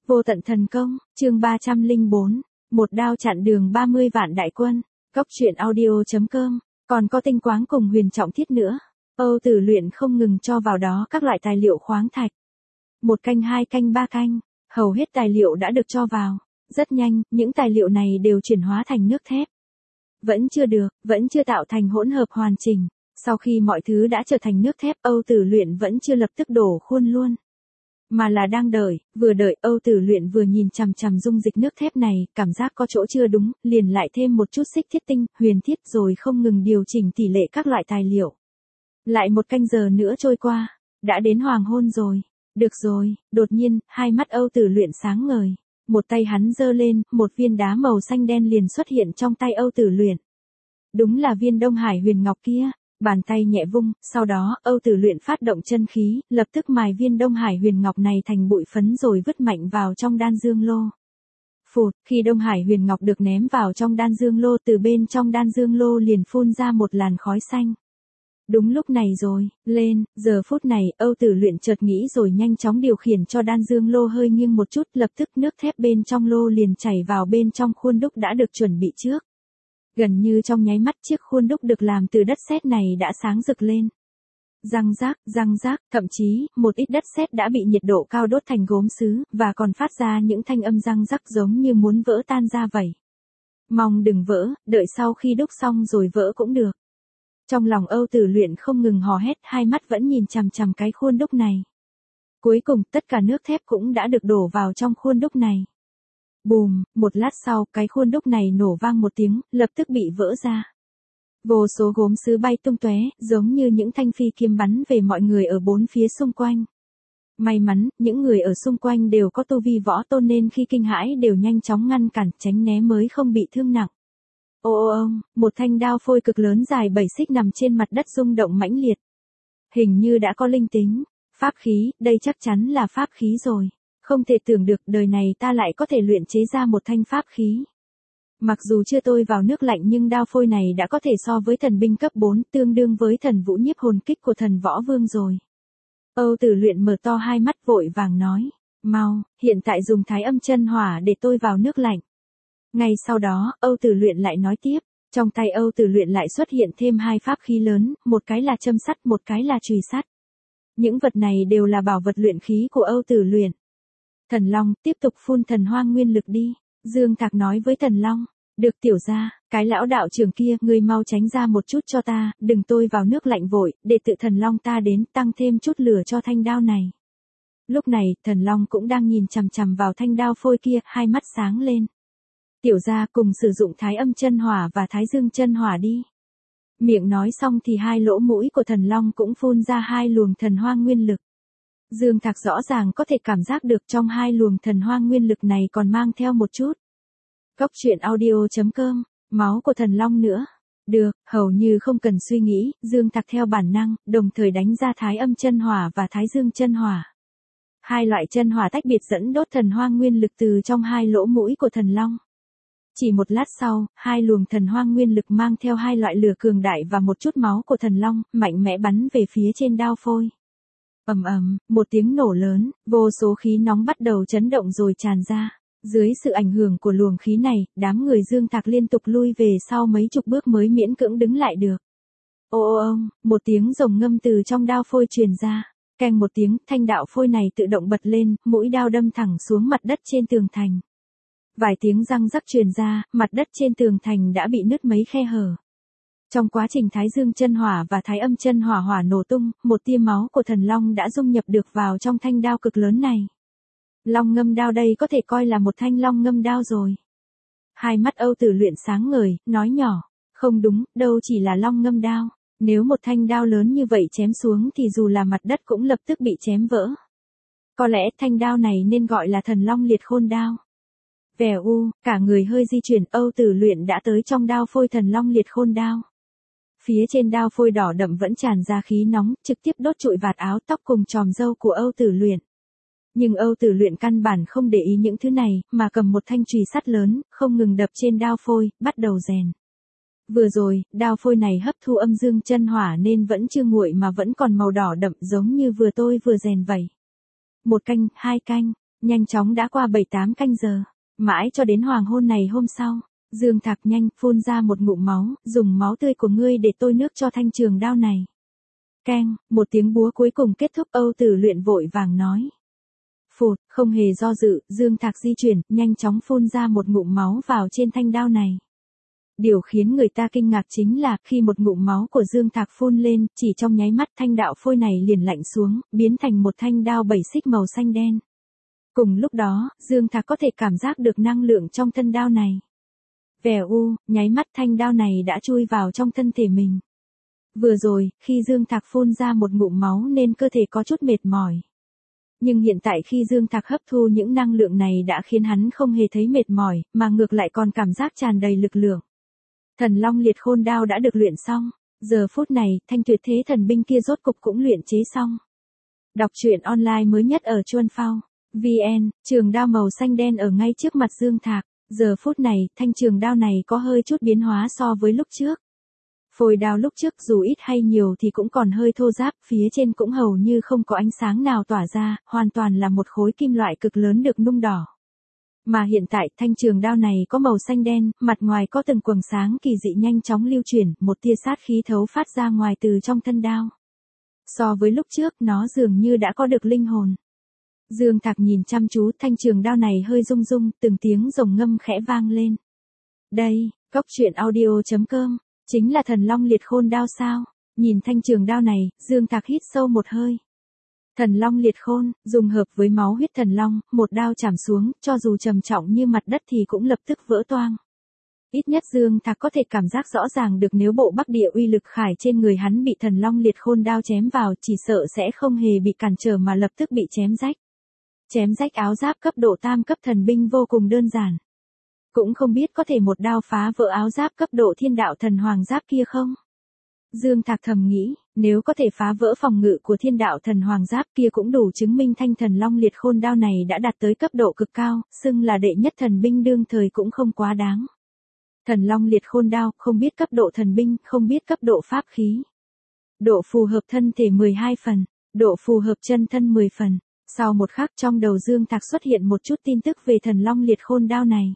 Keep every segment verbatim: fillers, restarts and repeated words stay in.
Vô tận thần công, chương ba trăm lẻ bốn, một đao chặn đường ba mươi vạn đại quân, Cốc truyện audio chấm com, còn có tinh quáng cùng huyền trọng thiết nữa. Âu Tử Luyện không ngừng cho vào đó các loại tài liệu khoáng thạch. Một canh hai canh ba canh, hầu hết tài liệu đã được cho vào. Rất nhanh, những tài liệu này đều chuyển hóa thành nước thép. Vẫn chưa được, vẫn chưa tạo thành hỗn hợp hoàn chỉnh. Sau khi mọi thứ đã trở thành nước thép, Âu Tử Luyện vẫn chưa lập tức đổ khuôn luôn. Mà là đang đợi, vừa đợi Âu Tử Luyện vừa nhìn chằm chằm dung dịch nước thép này, cảm giác có chỗ chưa đúng, liền lại thêm một chút xích thiết tinh, huyền thiết rồi không ngừng điều chỉnh tỷ lệ các loại tài liệu. Lại một canh giờ nữa trôi qua, đã đến hoàng hôn rồi. Được rồi, đột nhiên, hai mắt Âu Tử Luyện sáng ngời. Một tay hắn giơ lên, một viên đá màu xanh đen liền xuất hiện trong tay Âu Tử Luyện. Đúng là viên Đông Hải huyền ngọc kia. Bàn tay nhẹ vung, sau đó, Âu Tử Luyện phát động chân khí, lập tức mài viên Đông Hải huyền ngọc này thành bụi phấn rồi vứt mạnh vào trong đan dương lô. Phụt, khi Đông Hải huyền ngọc được ném vào trong đan dương lô, từ bên trong đan dương lô liền phun ra một làn khói xanh. Đúng lúc này rồi, lên, giờ phút này, Âu Tử Luyện chợt nghĩ rồi nhanh chóng điều khiển cho đan dương lô hơi nghiêng một chút, lập tức nước thép bên trong lô liền chảy vào bên trong khuôn đúc đã được chuẩn bị trước. Gần như trong nháy mắt chiếc khuôn đúc được làm từ đất sét này đã sáng rực lên. Răng rác, răng rác, thậm chí, một ít đất sét đã bị nhiệt độ cao đốt thành gốm sứ, và còn phát ra những thanh âm răng rắc giống như muốn vỡ tan ra vậy. Mong đừng vỡ, đợi sau khi đúc xong rồi vỡ cũng được. Trong lòng Âu Tử Luyện không ngừng hò hét, hai mắt vẫn nhìn chằm chằm cái khuôn đúc này. Cuối cùng, tất cả nước thép cũng đã được đổ vào trong khuôn đúc này. Bùm, một lát sau, cái khuôn đúc này nổ vang một tiếng, lập tức bị vỡ ra. Vô số gốm sứ bay tung tóe, giống như những thanh phi kiếm bắn về mọi người ở bốn phía xung quanh. May mắn, những người ở xung quanh đều có tu vi võ tôn nên khi kinh hãi đều nhanh chóng ngăn cản, tránh né mới không bị thương nặng. Ô ô ô, một thanh đao phôi cực lớn dài bảy xích nằm trên mặt đất rung động mãnh liệt. Hình như đã có linh tính. Pháp khí, đây chắc chắn là pháp khí rồi. Không thể tưởng được đời này ta lại có thể luyện chế ra một thanh pháp khí. Mặc dù chưa tôi vào nước lạnh nhưng đao phôi này đã có thể so với thần binh cấp bốn, tương đương với thần vũ nhiếp hồn kích của thần võ vương rồi. Âu Tử Luyện mở to hai mắt vội vàng nói, mau, hiện tại dùng thái âm chân hỏa để tôi vào nước lạnh. Ngay sau đó, Âu Tử Luyện lại nói tiếp, trong tay Âu Tử Luyện lại xuất hiện thêm hai pháp khí lớn, một cái là châm sắt, một cái là chùy sắt. Những vật này đều là bảo vật luyện khí của Âu Tử Luyện. Thần Long, tiếp tục phun thần hoang nguyên lực đi, Dương Thạc nói với Thần Long. Được tiểu gia, cái lão đạo trưởng kia, ngươi mau tránh ra một chút cho ta, đừng tôi vào nước lạnh vội, để tự Thần Long ta đến, tăng thêm chút lửa cho thanh đao này. Lúc này, Thần Long cũng đang nhìn chằm chằm vào thanh đao phôi kia, hai mắt sáng lên. Tiểu gia cùng sử dụng thái âm chân hỏa và thái dương chân hỏa đi. Miệng nói xong thì hai lỗ mũi của Thần Long cũng phun ra hai luồng thần hoang nguyên lực. Dương Thạc rõ ràng có thể cảm giác được trong hai luồng thần hoang nguyên lực này còn mang theo một chút. Cốc truyện audio chấm com, máu của thần long nữa. Được, hầu như không cần suy nghĩ, Dương Thạc theo bản năng, đồng thời đánh ra thái âm chân hỏa và thái dương chân hỏa. Hai loại chân hỏa tách biệt dẫn đốt thần hoang nguyên lực từ trong hai lỗ mũi của thần long. Chỉ một lát sau, hai luồng thần hoang nguyên lực mang theo hai loại lửa cường đại và một chút máu của thần long, mạnh mẽ bắn về phía trên đao phôi. Ầm ầm, một tiếng nổ lớn, vô số khí nóng bắt đầu chấn động rồi tràn ra. Dưới sự ảnh hưởng của luồng khí này, đám người Dương Thạc liên tục lui về sau mấy chục bước mới miễn cưỡng đứng lại được. Ô ô ô, một tiếng rồng ngâm từ trong đao phôi truyền ra. Keng một tiếng, thanh đạo phôi này tự động bật lên, mũi đao đâm thẳng xuống mặt đất trên tường thành. Vài tiếng răng rắc truyền ra, mặt đất trên tường thành đã bị nứt mấy khe hở. Trong quá trình thái dương chân hỏa và thái âm chân hỏa hỏa nổ tung, một tia máu của thần long đã dung nhập được vào trong thanh đao cực lớn này. Long ngâm đao đây có thể coi là một thanh long ngâm đao rồi. Hai mắt Âu Tử Luyện sáng ngời, nói nhỏ, không đúng, đâu chỉ là long ngâm đao. Nếu một thanh đao lớn như vậy chém xuống thì dù là mặt đất cũng lập tức bị chém vỡ. Có lẽ thanh đao này nên gọi là thần long liệt khôn đao. Vèo u, cả người hơi di chuyển, Âu Tử Luyện đã tới trong đao phôi thần long liệt khôn đao. Phía trên đao phôi đỏ đậm vẫn tràn ra khí nóng, trực tiếp đốt trụi vạt áo tóc cùng chòm râu của Âu Tử Luyện. Nhưng Âu Tử Luyện căn bản không để ý những thứ này, mà cầm một thanh chùy sắt lớn, không ngừng đập trên đao phôi, bắt đầu rèn. Vừa rồi, đao phôi này hấp thu âm dương chân hỏa nên vẫn chưa nguội mà vẫn còn màu đỏ đậm giống như vừa tôi vừa rèn vậy. Một canh, hai canh, Nhanh chóng đã qua bảy tám canh giờ, mãi cho đến hoàng hôn này hôm sau, Dương Thạc nhanh phun ra một ngụm máu, dùng máu tươi của ngươi để tôi nước cho thanh trường đao này. Keng, một tiếng búa cuối cùng kết thúc. Âu Tử Luyện vội vàng nói. Phụt, không hề do dự, Dương Thạc di chuyển, nhanh chóng phun ra một ngụm máu vào trên thanh đao này. Điều khiến người ta kinh ngạc chính là, khi một ngụm máu của Dương Thạc phun lên, chỉ trong nháy mắt thanh đạo phôi này liền lạnh xuống, biến thành một thanh đao bảy xích màu xanh đen. Cùng lúc đó, Dương Thạc có thể cảm giác được năng lượng trong thân đao này. Vèo u, nháy mắt thanh đao này đã chui vào trong thân thể mình. Vừa rồi, khi Dương Thạc phun ra một ngụm máu nên cơ thể có chút mệt mỏi. Nhưng hiện tại khi Dương Thạc hấp thu những năng lượng này đã khiến hắn không hề thấy mệt mỏi, mà ngược lại còn cảm giác tràn đầy lực lượng. Thần Long Liệt Khôn Đao đã được luyện xong. Giờ phút này, thanh tuyệt thế thần binh kia rốt cục cũng luyện chế xong. Đọc truyện online mới nhất ở Chuan Phao vê en, trường đao màu xanh đen ở ngay trước mặt Dương Thạc. Giờ phút này, thanh trường đao này có hơi chút biến hóa so với lúc trước. Phôi đao lúc trước dù ít hay nhiều thì cũng còn hơi thô ráp, phía trên cũng hầu như không có ánh sáng nào tỏa ra, hoàn toàn là một khối kim loại cực lớn được nung đỏ. Mà hiện tại, thanh trường đao này có màu xanh đen, mặt ngoài có từng quầng sáng kỳ dị nhanh chóng lưu chuyển, một tia sát khí thấu phát ra ngoài từ trong thân đao. So với lúc trước, nó dường như đã có được linh hồn. Dương Thạc nhìn chăm chú, thanh trường đao này hơi rung rung, từng tiếng rồng ngâm khẽ vang lên. Đây, cốc truyện audio chấm com, chính là Thần Long Liệt Khôn Đao sao? Nhìn thanh trường đao này, Dương Thạc hít sâu một hơi. Thần Long Liệt Khôn, dùng hợp với máu huyết thần long, một đao chảm xuống, cho dù trầm trọng như mặt đất thì cũng lập tức vỡ toang. Ít nhất Dương Thạc có thể cảm giác rõ ràng được nếu bộ Bắc Địa uy lực khải trên người hắn bị Thần Long Liệt Khôn Đao chém vào, chỉ sợ sẽ không hề bị cản trở mà lập tức bị chém rách. Chém rách áo giáp cấp độ tam cấp thần binh vô cùng đơn giản. Cũng không biết có thể một đao phá vỡ áo giáp cấp độ thiên đạo thần hoàng giáp kia không? Dương Thạc thầm nghĩ, nếu có thể phá vỡ phòng ngự của thiên đạo thần hoàng giáp kia cũng đủ chứng minh thanh Thần Long Liệt Khôn Đao này đã đạt tới cấp độ cực cao, xưng là đệ nhất thần binh đương thời cũng không quá đáng. Thần Long Liệt Khôn Đao, không biết cấp độ thần binh, không biết cấp độ pháp khí. Độ phù hợp thân thể mười hai phần, độ phù hợp chân thân mười phần. Sau một khắc trong đầu Dương Thạc xuất hiện một chút tin tức về Thần Long Liệt Khôn Đao này.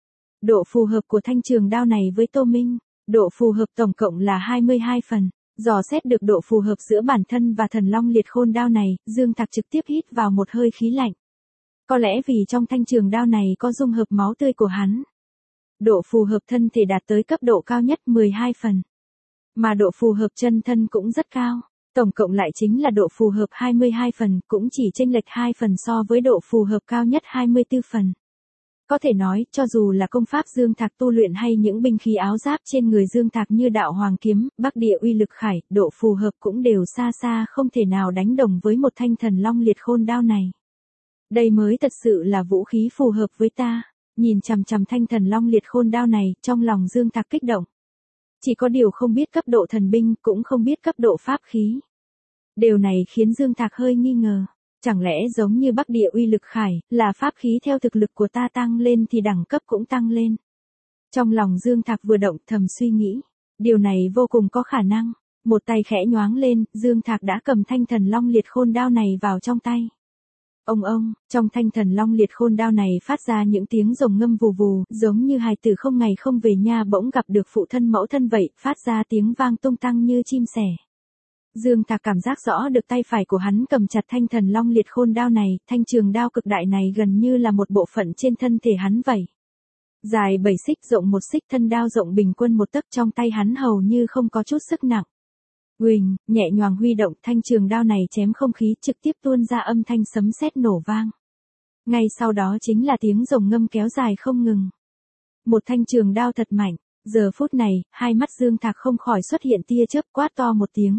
Độ phù hợp của thanh trường đao này với Tô Minh, độ phù hợp tổng cộng là hai mươi hai phần. Dò xét được độ phù hợp giữa bản thân và Thần Long Liệt Khôn Đao này, Dương Thạc trực tiếp hít vào một hơi khí lạnh. Có lẽ vì trong thanh trường đao này có dung hợp máu tươi của hắn. Độ phù hợp thân thể đạt tới cấp độ cao nhất mười hai phần. Mà độ phù hợp chân thân cũng rất cao. Tổng cộng lại chính là độ phù hợp hai mươi hai phần, cũng chỉ chênh lệch hai phần so với độ phù hợp cao nhất hai mươi tư phần. Có thể nói, cho dù là công pháp Dương Thạc tu luyện hay những binh khí áo giáp trên người Dương Thạc như đạo hoàng kiếm, Bắc Địa uy lực khải, độ phù hợp cũng đều xa xa không thể nào đánh đồng với một thanh Thần Long Liệt Khôn Đao này. Đây mới thật sự là vũ khí phù hợp với ta. Nhìn chằm chằm thanh Thần Long Liệt Khôn Đao này, trong lòng Dương Thạc kích động. Chỉ có điều không biết cấp độ thần binh, cũng không biết cấp độ pháp khí. Điều này khiến Dương Thạc hơi nghi ngờ. Chẳng lẽ giống như Bắc Địa uy lực khải, là pháp khí theo thực lực của ta tăng lên thì đẳng cấp cũng tăng lên. Trong lòng Dương Thạc vừa động thầm suy nghĩ. Điều này vô cùng có khả năng. Một tay khẽ nhoáng lên, Dương Thạc đã cầm thanh Thần Long Liệt Khôn Đao này vào trong tay. Ông ông, trong thanh Thần Long Liệt Khôn Đao này phát ra những tiếng rồng ngâm vù vù, giống như hài tử không ngày không về nhà bỗng gặp được phụ thân mẫu thân vậy, phát ra tiếng vang tung tăng như chim sẻ. Dương Thạc cảm giác rõ được tay phải của hắn cầm chặt thanh Thần Long Liệt Khôn Đao này, thanh trường đao cực đại này gần như là một bộ phận trên thân thể hắn vậy. Dài bảy xích rộng một xích, thân đao rộng bình quân một tấc, trong tay hắn hầu như không có chút sức nặng. Uỳnh, nhẹ nhàng huy động, thanh trường đao này chém không khí, trực tiếp tuôn ra âm thanh sấm sét nổ vang. Ngay sau đó chính là tiếng rồng ngâm kéo dài không ngừng. Một thanh trường đao thật mạnh. Giờ phút này, hai mắt Dương Thạc không khỏi xuất hiện tia chớp, quát to một tiếng.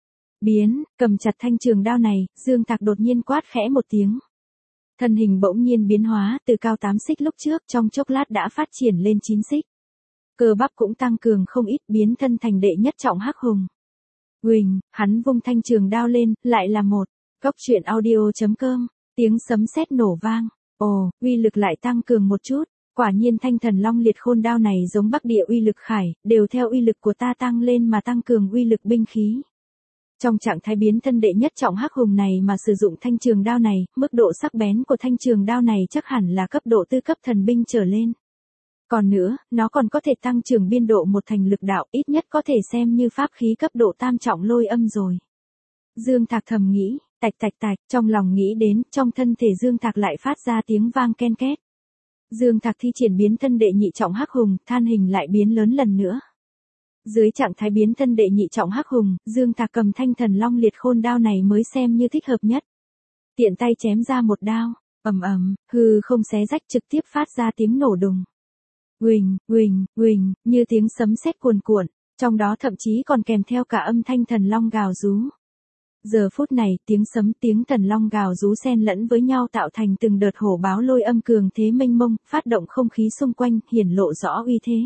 Biến, cầm chặt thanh trường đao này, Dương Thạc đột nhiên quát khẽ một tiếng. Thân hình bỗng nhiên biến hóa, từ cao tám xích lúc trước, trong chốc lát đã phát triển lên chín xích. Cơ bắp cũng tăng cường không ít, biến thân thành đệ nhất trọng hắc hùng. Uỳnh, hắn vung thanh trường đao lên, lại là một. Cốc truyện audio chấm com, tiếng sấm sét nổ vang. Ồ, uy lực lại tăng cường một chút. Quả nhiên thanh Thần Long Liệt Khôn Đao này giống Bắc Địa uy lực khải, đều theo uy lực của ta tăng lên mà tăng cường uy lực binh khí. Trong trạng thái biến thân đệ nhất trọng hắc hùng này mà sử dụng thanh trường đao này, mức độ sắc bén của thanh trường đao này chắc hẳn là cấp độ tư cấp thần binh trở lên. Còn nữa, nó còn có thể tăng trưởng biên độ một thành lực đạo, ít nhất có thể xem như pháp khí cấp độ tam trọng lôi âm rồi. Dương Thạc thầm nghĩ, tạch tạch tạch, trong lòng nghĩ đến, trong thân thể Dương Thạc lại phát ra tiếng vang ken két. Dương Thạc thi triển biến thân đệ nhị trọng hắc hùng, than hình lại biến lớn lần nữa. Dưới trạng thái biến thân đệ nhị trọng hắc hùng, Dương Thạc cầm thanh thần long liệt khôn đao này mới xem như thích hợp nhất. Tiện tay chém ra một đao, ầm ầm, hư không xé rách trực tiếp phát ra tiếng nổ đùng. Uỳnh, uỳnh, uỳnh, như tiếng sấm sét cuồn cuộn, trong đó thậm chí còn kèm theo cả âm thanh thần long gào rú. Giờ phút này, tiếng sấm tiếng thần long gào rú xen lẫn với nhau tạo thành từng đợt hổ báo lôi âm cường thế mênh mông, phát động không khí xung quanh, hiển lộ rõ uy thế.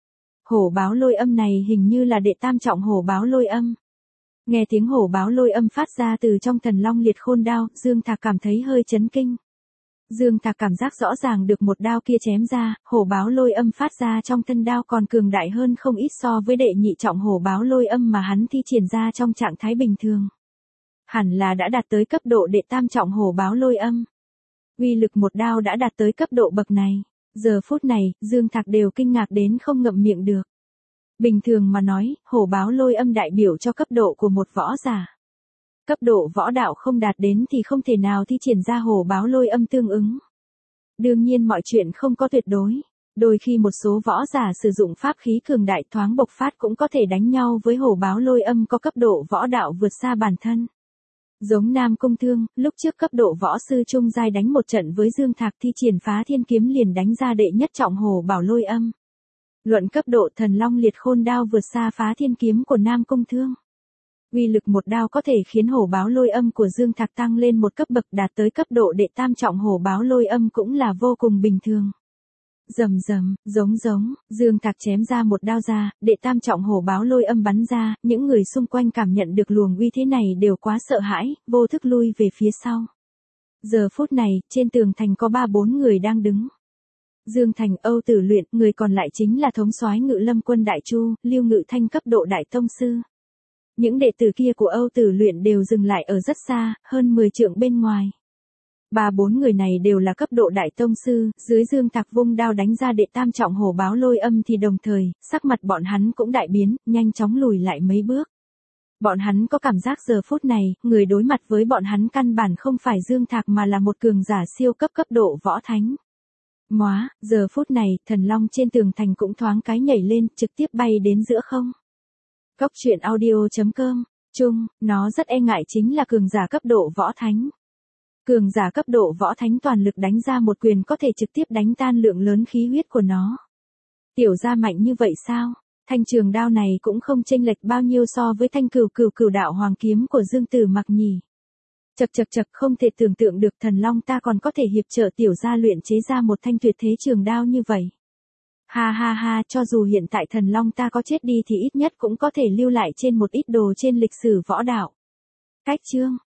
Hổ báo lôi âm này hình như là đệ tam trọng hổ báo lôi âm. Nghe tiếng hổ báo lôi âm phát ra từ trong thần long liệt khôn đao, Dương Thạc cảm thấy hơi chấn kinh. Dương Thạc cảm giác rõ ràng được một đao kia chém ra, hổ báo lôi âm phát ra trong thân đao còn cường đại hơn không ít so với đệ nhị trọng hổ báo lôi âm mà hắn thi triển ra trong trạng thái bình thường. Hẳn là đã đạt tới cấp độ đệ tam trọng hổ báo lôi âm. Uy lực một đao đã đạt tới cấp độ bậc này. Giờ phút này, Dương Thạc đều kinh ngạc đến không ngậm miệng được. Bình thường mà nói, hổ báo lôi âm đại biểu cho cấp độ của một võ giả. Cấp độ võ đạo không đạt đến thì không thể nào thi triển ra hổ báo lôi âm tương ứng. Đương nhiên mọi chuyện không có tuyệt đối. Đôi khi một số võ giả sử dụng pháp khí cường đại thoáng bộc phát cũng có thể đánh nhau với hổ báo lôi âm có cấp độ võ đạo vượt xa bản thân. Giống Nam Cung Thương, lúc trước cấp độ võ sư trung giai đánh một trận với Dương Thạc thi triển phá thiên kiếm liền đánh ra đệ nhất trọng hổ bảo lôi âm. Luận cấp độ thần long liệt khôn đao vượt xa phá thiên kiếm của Nam Cung Thương. Uy lực một đao có thể khiến hổ báo lôi âm của Dương Thạc tăng lên một cấp bậc đạt tới cấp độ đệ tam trọng hổ báo lôi âm cũng là vô cùng bình thường. Rầm rầm, giống giống, Dương Thạc chém ra một đao ra, đệ tam trọng hổ báo lôi âm bắn ra, những người xung quanh cảm nhận được luồng uy thế này đều quá sợ hãi, vô thức lui về phía sau. Giờ phút này, trên tường thành có ba bốn người đang đứng. Dương Thành, Âu Tử Luyện, người còn lại chính là thống soái Ngự Lâm quân Đại Chu, Lưu Ngự Thanh cấp độ đại tông sư. Những đệ tử kia của Âu Tử Luyện đều dừng lại ở rất xa, hơn mười trượng bên ngoài. Ba bốn người này đều là cấp độ đại tông sư, dưới Dương Thạc vung đao đánh ra đệ tam trọng hổ báo lôi âm thì đồng thời, sắc mặt bọn hắn cũng đại biến, nhanh chóng lùi lại mấy bước. Bọn hắn có cảm giác giờ phút này, người đối mặt với bọn hắn căn bản không phải Dương Thạc mà là một cường giả siêu cấp cấp độ võ thánh. Móa, giờ phút này, thần long trên tường thành cũng thoáng cái nhảy lên, trực tiếp bay đến giữa không. Góc truyện audio chấm com, chung, nó rất e ngại chính là cường giả cấp độ võ thánh. Cường giả cấp độ võ thánh toàn lực đánh ra một quyền có thể trực tiếp đánh tan lượng lớn khí huyết của nó. Tiểu gia mạnh như vậy sao? Thanh trường đao này cũng không chênh lệch bao nhiêu so với thanh cửu cửu cửu đạo hoàng kiếm của Dương Tử Mặc nhỉ. Chậc chậc chậc, không thể tưởng tượng được thần long ta còn có thể hiệp trợ tiểu gia luyện chế ra một thanh tuyệt thế trường đao như vậy. Ha ha ha, cho dù hiện tại thần long ta có chết đi thì ít nhất cũng có thể lưu lại trên một ít đồ trên lịch sử võ đạo. Cách chương